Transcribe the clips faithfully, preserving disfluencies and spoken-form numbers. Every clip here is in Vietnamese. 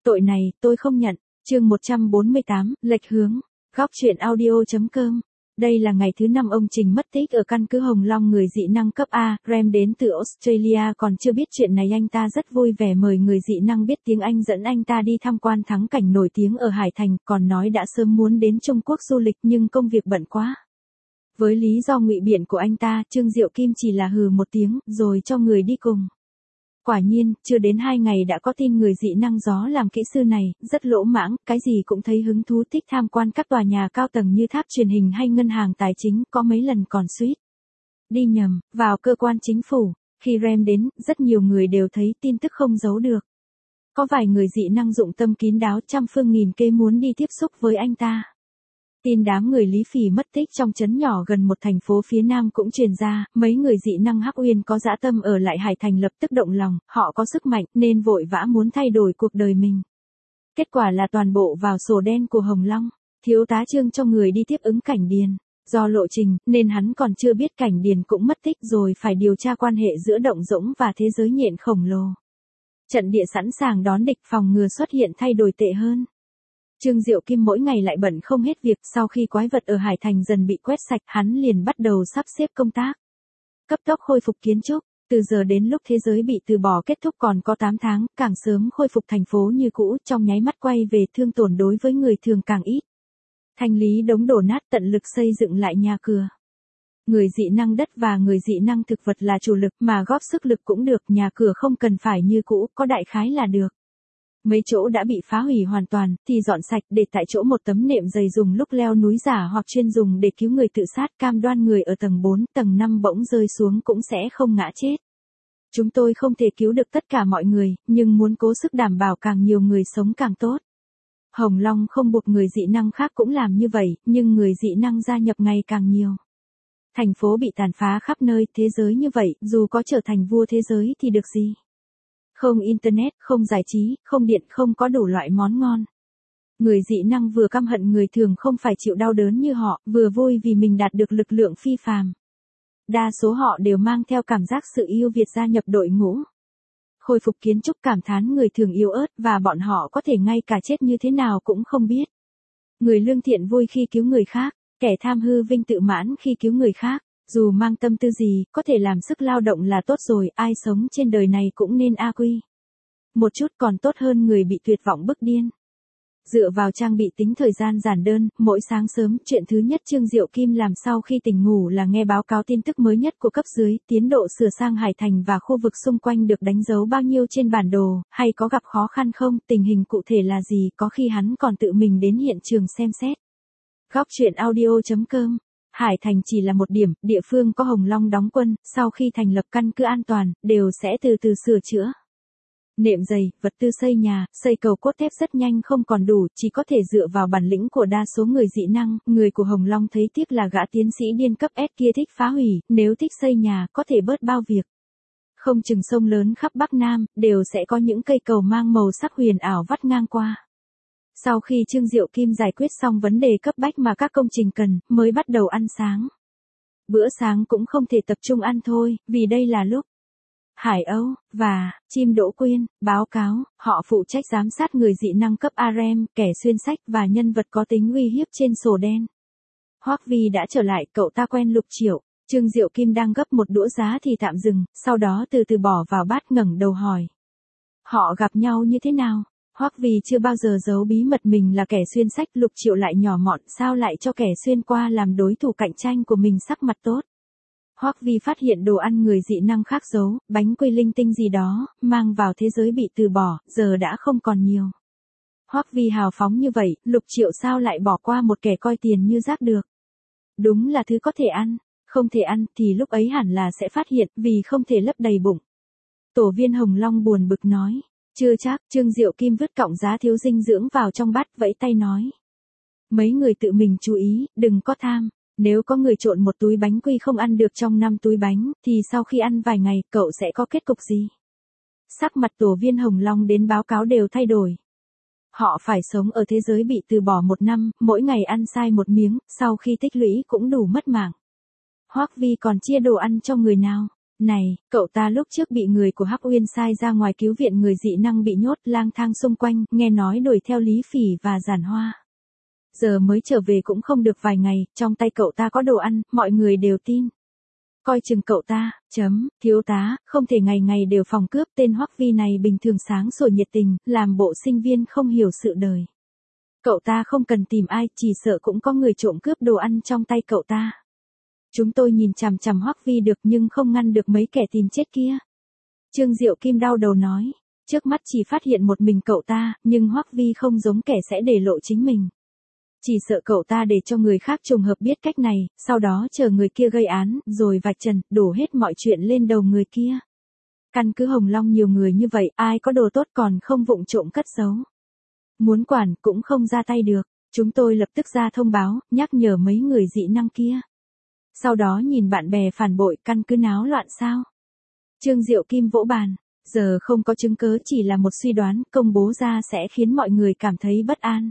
Tội này, tôi không nhận. Chương một trăm bốn mươi tám, lệch hướng. Góc truyện audio.com. Đây là ngày thứ năm ông Trình mất tích ở căn cứ Hồng Long người dị năng cấp A. Rem đến từ Australia còn chưa biết chuyện này, anh ta rất vui vẻ mời người dị năng biết tiếng Anh dẫn anh ta đi tham quan thắng cảnh nổi tiếng ở Hải Thành, còn nói đã sớm muốn đến Trung Quốc du lịch nhưng công việc bận quá. Với lý do ngụy biện của anh ta, Trương Diệu Kim chỉ là hừ một tiếng, rồi cho người đi cùng. Quả nhiên, chưa đến hai ngày đã có tin người dị năng gió làm kỹ sư này, rất lỗ mãng, cái gì cũng thấy hứng thú, thích tham quan các tòa nhà cao tầng như tháp truyền hình hay ngân hàng tài chính, có mấy lần còn suýt đi nhầm vào cơ quan chính phủ. Khi Rem đến, rất nhiều người đều thấy tin tức không giấu được. Có vài người dị năng dụng tâm kín đáo, trăm phương nghìn kế muốn đi tiếp xúc với anh ta. Tin đám người Lý Phỉ mất tích trong trấn nhỏ gần một thành phố phía Nam cũng truyền ra, mấy người dị năng Hắc Uyên có dã tâm ở lại Hải Thành lập tức động lòng, họ có sức mạnh nên vội vã muốn thay đổi cuộc đời mình. Kết quả là toàn bộ vào sổ đen của Hồng Long, thiếu tá Trương cho người đi tiếp ứng Cảnh Điền. Do lộ trình, nên hắn còn chưa biết Cảnh Điền cũng mất tích rồi phải điều tra quan hệ giữa Động Dũng và thế giới nhện khổng lồ. Trận địa sẵn sàng đón địch, phòng ngừa xuất hiện thay đổi tệ hơn. Trương Diệu Kim mỗi ngày lại bận không hết việc, sau khi quái vật ở Hải Thành dần bị quét sạch, hắn liền bắt đầu sắp xếp công tác. Cấp tốc khôi phục kiến trúc, từ giờ đến lúc thế giới bị từ bỏ kết thúc còn có tám tháng, càng sớm khôi phục thành phố như cũ, trong nháy mắt quay về thương tổn đối với người thường càng ít. Thanh lý đống đổ nát, tận lực xây dựng lại nhà cửa. Người dị năng đất và người dị năng thực vật là chủ lực, mà góp sức lực cũng được, nhà cửa không cần phải như cũ, có đại khái là được. Mấy chỗ đã bị phá hủy hoàn toàn, thì dọn sạch, để tại chỗ một tấm nệm dày dùng lúc leo núi giả hoặc chuyên dùng để cứu người tự sát, cam đoan người ở tầng bốn, tầng năm bỗng rơi xuống cũng sẽ không ngã chết. Chúng tôi không thể cứu được tất cả mọi người, nhưng muốn cố sức đảm bảo càng nhiều người sống càng tốt. Hồng Long không buộc người dị năng khác cũng làm như vậy, nhưng người dị năng gia nhập ngày càng nhiều. Thành phố bị tàn phá khắp nơi, thế giới như vậy, dù có trở thành vua thế giới thì được gì? Không internet, không giải trí, không điện, không có đủ loại món ngon. Người dị năng vừa căm hận người thường không phải chịu đau đớn như họ, vừa vui vì mình đạt được lực lượng phi phàm. Đa số họ đều mang theo cảm giác sự yêu Việt gia nhập đội ngũ. Khôi phục kiến trúc, cảm thán người thường yếu ớt, và bọn họ có thể ngay cả chết như thế nào cũng không biết. Người lương thiện vui khi cứu người khác, kẻ tham hư vinh tự mãn khi cứu người khác. Dù mang tâm tư gì, có thể làm sức lao động là tốt rồi, ai sống trên đời này cũng nên a quy. Một chút còn tốt hơn người bị tuyệt vọng bức điên. Dựa vào trang bị tính thời gian giản đơn, mỗi sáng sớm, chuyện thứ nhất Trương Diệu Kim làm sau khi tỉnh ngủ là nghe báo cáo tin tức mới nhất của cấp dưới, tiến độ sửa sang Hải Thành và khu vực xung quanh được đánh dấu bao nhiêu trên bản đồ, hay có gặp khó khăn không, tình hình cụ thể là gì, có khi hắn còn tự mình đến hiện trường xem xét. Góc truyện audio.com. Hải Thành chỉ là một điểm, địa phương có Hồng Long đóng quân, sau khi thành lập căn cứ an toàn, đều sẽ từ từ sửa chữa. Nệm dày, vật tư xây nhà, xây cầu cốt thép rất nhanh không còn đủ, chỉ có thể dựa vào bản lĩnh của đa số người dị năng. Người của Hồng Long thấy tiếc là gã tiến sĩ điên cấp S kia thích phá hủy, nếu thích xây nhà, có thể bớt bao việc. Không chừng sông lớn khắp Bắc Nam, đều sẽ có những cây cầu mang màu sắc huyền ảo vắt ngang qua. Sau khi Trương Diệu Kim giải quyết xong vấn đề cấp bách mà các công trình cần, mới bắt đầu ăn sáng. Bữa sáng cũng không thể tập trung ăn thôi, vì đây là lúc Hải Âu và Chim Đỗ Quyên báo cáo, họ phụ trách giám sát người dị năng cấp a rem, kẻ xuyên sách và nhân vật có tính uy hiếp trên sổ đen. Hoắc Vi đã trở lại, cậu ta quen Lục Triệu. Trương Diệu Kim đang gấp một đũa giá thì tạm dừng, sau đó từ từ bỏ vào bát, ngẩng đầu hỏi. Họ gặp nhau như thế nào? Hoắc Vi chưa bao giờ giấu bí mật mình là kẻ xuyên sách, Lục Triệu lại nhỏ mọn, sao lại cho kẻ xuyên qua làm đối thủ cạnh tranh của mình sắc mặt tốt. Hoắc Vi phát hiện đồ ăn người dị năng khác giấu, bánh quy linh tinh gì đó, mang vào thế giới bị từ bỏ, giờ đã không còn nhiều. Hoắc Vi hào phóng như vậy, Lục Triệu sao lại bỏ qua một kẻ coi tiền như rác được. Đúng là thứ có thể ăn, không thể ăn thì lúc ấy hẳn là sẽ phát hiện, vì không thể lấp đầy bụng. Tổ viên Hồng Long buồn bực nói. Chưa chắc, Trương Diệu Kim vứt cọng giá thiếu dinh dưỡng vào trong bát, vẫy tay nói. Mấy người tự mình chú ý, đừng có tham. Nếu có người trộn một túi bánh quy không ăn được trong năm túi bánh, thì sau khi ăn vài ngày, cậu sẽ có kết cục gì? Sắc mặt tổ viên Hồng Long đến báo cáo đều thay đổi. Họ phải sống ở thế giới bị từ bỏ một năm, mỗi ngày ăn sai một miếng, sau khi tích lũy cũng đủ mất mạng. Hoắc Vi còn chia đồ ăn cho người nào? Này, cậu ta lúc trước bị người của Hắc Uyên sai ra ngoài cứu viện người dị năng bị nhốt lang thang xung quanh, nghe nói đuổi theo Lý Phỉ và Giản Hoa. Giờ mới trở về cũng không được vài ngày, trong tay cậu ta có đồ ăn, mọi người đều tin. Coi chừng cậu ta, chấm, thiếu tá, không thể ngày ngày đều phòng cướp, tên Hoắc Vi này bình thường sáng sủa nhiệt tình, làm bộ sinh viên không hiểu sự đời. Cậu ta không cần tìm ai, chỉ sợ cũng có người trộm cướp đồ ăn trong tay cậu ta. Chúng tôi nhìn chằm chằm Hoắc Vi được nhưng không ngăn được mấy kẻ tìm chết kia. Trương Diệu Kim đau đầu nói, trước mắt chỉ phát hiện một mình cậu ta, nhưng Hoắc Vi không giống kẻ sẽ để lộ chính mình. Chỉ sợ cậu ta để cho người khác trùng hợp biết cách này, sau đó chờ người kia gây án, rồi vạch trần, đổ hết mọi chuyện lên đầu người kia. Căn cứ Hồng Long nhiều người như vậy, ai có đồ tốt còn không vụng trộm cất giấu. Muốn quản cũng không ra tay được, chúng tôi lập tức ra thông báo, nhắc nhở mấy người dị năng kia. Sau đó nhìn bạn bè phản bội, căn cứ náo loạn sao? Trương Diệu Kim vỗ bàn, giờ không có chứng cứ, chỉ là một suy đoán, công bố ra sẽ khiến mọi người cảm thấy bất an.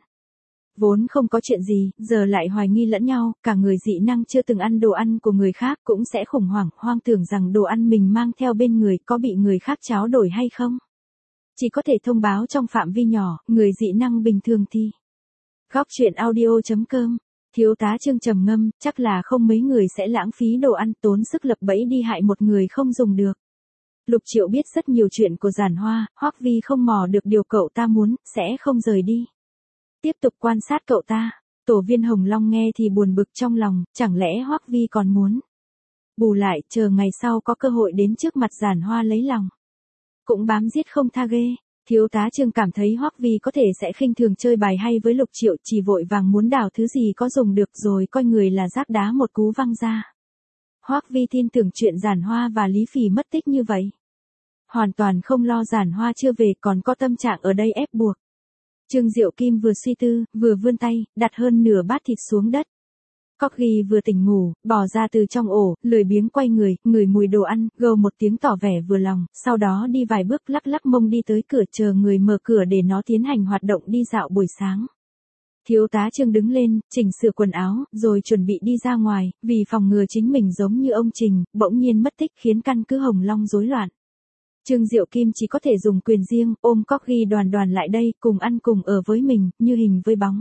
Vốn không có chuyện gì, giờ lại hoài nghi lẫn nhau, cả người dị năng chưa từng ăn đồ ăn của người khác cũng sẽ khủng hoảng, hoang tưởng rằng đồ ăn mình mang theo bên người có bị người khác tráo đổi hay không. Chỉ có thể thông báo trong phạm vi nhỏ, người dị năng bình thường thì. Góc truyện audio chấm com, thiếu tá Trương trầm ngâm, chắc là không mấy người sẽ lãng phí đồ ăn tốn sức lập bẫy đi hại một người không dùng được. Lục Triệu biết rất nhiều chuyện của Giản Hoa, Hoắc Vi không mò được điều cậu ta muốn, sẽ không rời đi. Tiếp tục quan sát cậu ta, tổ viên Hồng Long nghe thì buồn bực trong lòng, chẳng lẽ Hoắc Vi còn muốn. Bù lại, chờ ngày sau có cơ hội đến trước mặt Giản Hoa lấy lòng. Cũng bám giết không tha ghê, thiếu tá Trương cảm thấy Hoắc Vi có thể sẽ khinh thường chơi bài hay với Lục Triệu, chỉ vội vàng muốn đào thứ gì có dùng được rồi coi người là rác đá một cú văng ra. Hoắc Vi tin tưởng chuyện Giản Hoa và Lý Phỉ mất tích như vậy. Hoàn toàn không lo Giản Hoa chưa về còn có tâm trạng ở đây ép buộc. Trương Diệu Kim vừa suy tư, vừa vươn tay, đặt hơn nửa bát thịt xuống đất. Corgi vừa tỉnh ngủ, bò ra từ trong ổ, lười biếng quay người, ngửi mùi đồ ăn, gâu một tiếng tỏ vẻ vừa lòng, sau đó đi vài bước lắc lắc mông đi tới cửa chờ người mở cửa để nó tiến hành hoạt động đi dạo buổi sáng. Thiếu tá Trương đứng lên, chỉnh sửa quần áo, rồi chuẩn bị đi ra ngoài, vì phòng ngừa chính mình giống như ông Trình, bỗng nhiên mất tích khiến căn cứ Hồng Long rối loạn. Trương Diệu Kim chỉ có thể dùng quyền riêng, ôm Corgi đoàn đoàn lại đây, cùng ăn cùng ở với mình, như hình với bóng.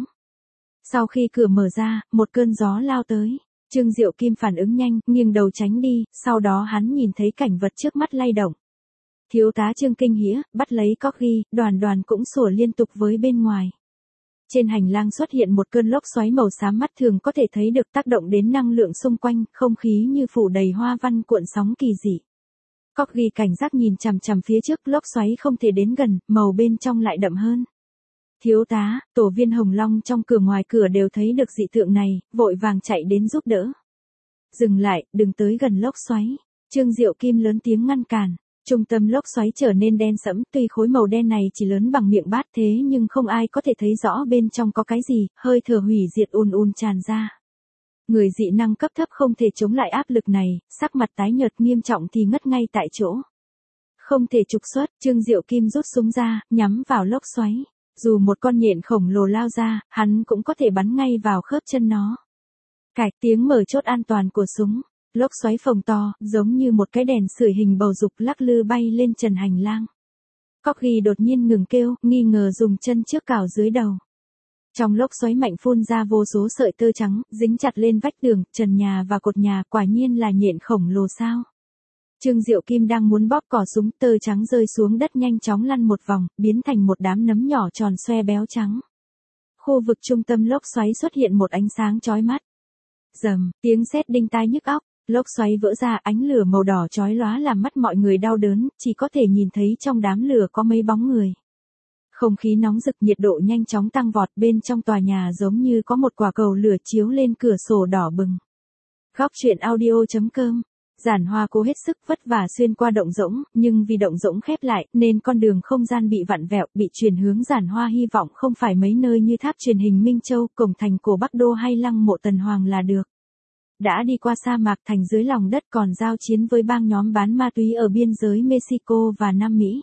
Sau khi cửa mở ra, một cơn gió lao tới. Trương Diệu Kim phản ứng nhanh, nghiêng đầu tránh đi, sau đó hắn nhìn thấy cảnh vật trước mắt lay động. Thiếu tá Trương kinh hãi, bắt lấy Corgi, đoàn đoàn cũng sủa liên tục với bên ngoài. Trên hành lang xuất hiện một cơn lốc xoáy màu xám, mắt thường có thể thấy được tác động đến năng lượng xung quanh, không khí như phủ đầy hoa văn cuộn sóng kỳ dị. Corgi cảnh giác nhìn chằm chằm phía trước, lốc xoáy không thể đến gần, màu bên trong lại đậm hơn. Thiếu tá, tổ viên Hồng Long trong cửa ngoài cửa đều thấy được dị tượng này, vội vàng chạy đến giúp đỡ. Dừng lại, đừng tới gần lốc xoáy. Trương Diệu Kim lớn tiếng ngăn cản. Trung tâm lốc xoáy trở nên đen sẫm, tuy khối màu đen này chỉ lớn bằng miệng bát thế nhưng không ai có thể thấy rõ bên trong có cái gì, hơi thở hủy diệt ùn ùn tràn ra. Người dị năng cấp thấp không thể chống lại áp lực này, sắc mặt tái nhợt nghiêm trọng thì ngất ngay tại chỗ. Không thể trục xuất, Trương Diệu Kim rút súng ra, nhắm vào lốc xoáy. Dù một con nhện khổng lồ lao ra, hắn cũng có thể bắn ngay vào khớp chân nó. Cạch tiếng mở chốt an toàn của súng, lốc xoáy phồng to, giống như một cái đèn sưởi hình bầu dục lắc lư bay lên trần hành lang. Corgi đột nhiên ngừng kêu, nghi ngờ dùng chân trước cào dưới đầu. Trong lốc xoáy mạnh phun ra vô số sợi tơ trắng, dính chặt lên vách tường, trần nhà và cột nhà, quả nhiên là nhện khổng lồ sao. Trương Diệu Kim đang muốn bóp cò súng, tơ trắng rơi xuống đất nhanh chóng lăn một vòng, biến thành một đám nấm nhỏ tròn xoe béo trắng. Khu vực trung tâm lốc xoáy xuất hiện một ánh sáng chói mắt. Rầm, tiếng sét đinh tai nhức óc, lốc xoáy vỡ ra, ánh lửa màu đỏ chói lóa làm mắt mọi người đau đớn, chỉ có thể nhìn thấy trong đám lửa có mấy bóng người. Không khí nóng rực, nhiệt độ nhanh chóng tăng vọt, bên trong tòa nhà giống như có một quả cầu lửa chiếu lên cửa sổ đỏ bừng. Góc truyện audio chấm com. Giản Hoa cố hết sức vất vả xuyên qua động rỗng, nhưng vì động rỗng khép lại, nên con đường không gian bị vặn vẹo, bị chuyển hướng. Giản Hoa hy vọng không phải mấy nơi như tháp truyền hình Minh Châu, cổng thành cổ Bắc Đô hay lăng mộ Tần Hoàng là được. Đã đi qua sa mạc, thành dưới lòng đất, còn giao chiến với bang nhóm bán ma túy ở biên giới Mexico và Nam Mỹ.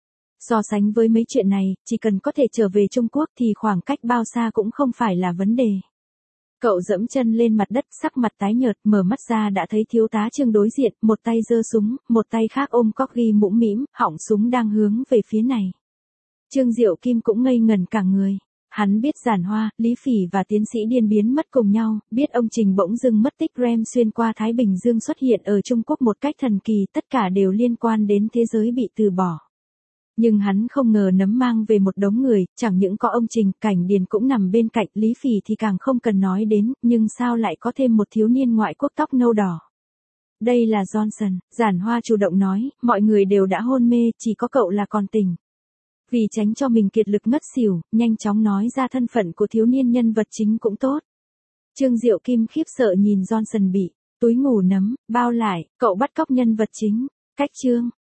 So sánh với mấy chuyện này, chỉ cần có thể trở về Trung Quốc thì khoảng cách bao xa cũng không phải là vấn đề. Cậu dẫm chân lên mặt đất, sắc mặt tái nhợt, mở mắt ra đã thấy thiếu tá Trương đối diện, một tay giơ súng, một tay khác ôm corgi mũm mĩm, họng súng đang hướng về phía này. Trương Diệu Kim cũng ngây ngẩn cả người. Hắn biết Giản Hoa, Lý Phỉ và tiến sĩ Điên biến mất cùng nhau, biết ông Trình bỗng dưng mất tích, Rem xuyên qua Thái Bình Dương xuất hiện ở Trung Quốc một cách thần kỳ, tất cả đều liên quan đến thế giới bị từ bỏ. Nhưng hắn không ngờ nấm mang về một đống người, chẳng những có ông Trình, Cảnh Điền cũng nằm bên cạnh, Lý Phỉ thì càng không cần nói đến, nhưng sao lại có thêm một thiếu niên ngoại quốc tóc nâu đỏ. Đây là Johnson, Giản Hoa chủ động nói, mọi người đều đã hôn mê, chỉ có cậu là còn tỉnh. Vì tránh cho mình kiệt lực ngất xỉu, nhanh chóng nói ra thân phận của thiếu niên nhân vật chính cũng tốt. Trương Diệu Kim khiếp sợ nhìn Johnson bị túi ngủ nấm bao lại, cậu bắt cóc nhân vật chính. Cách chương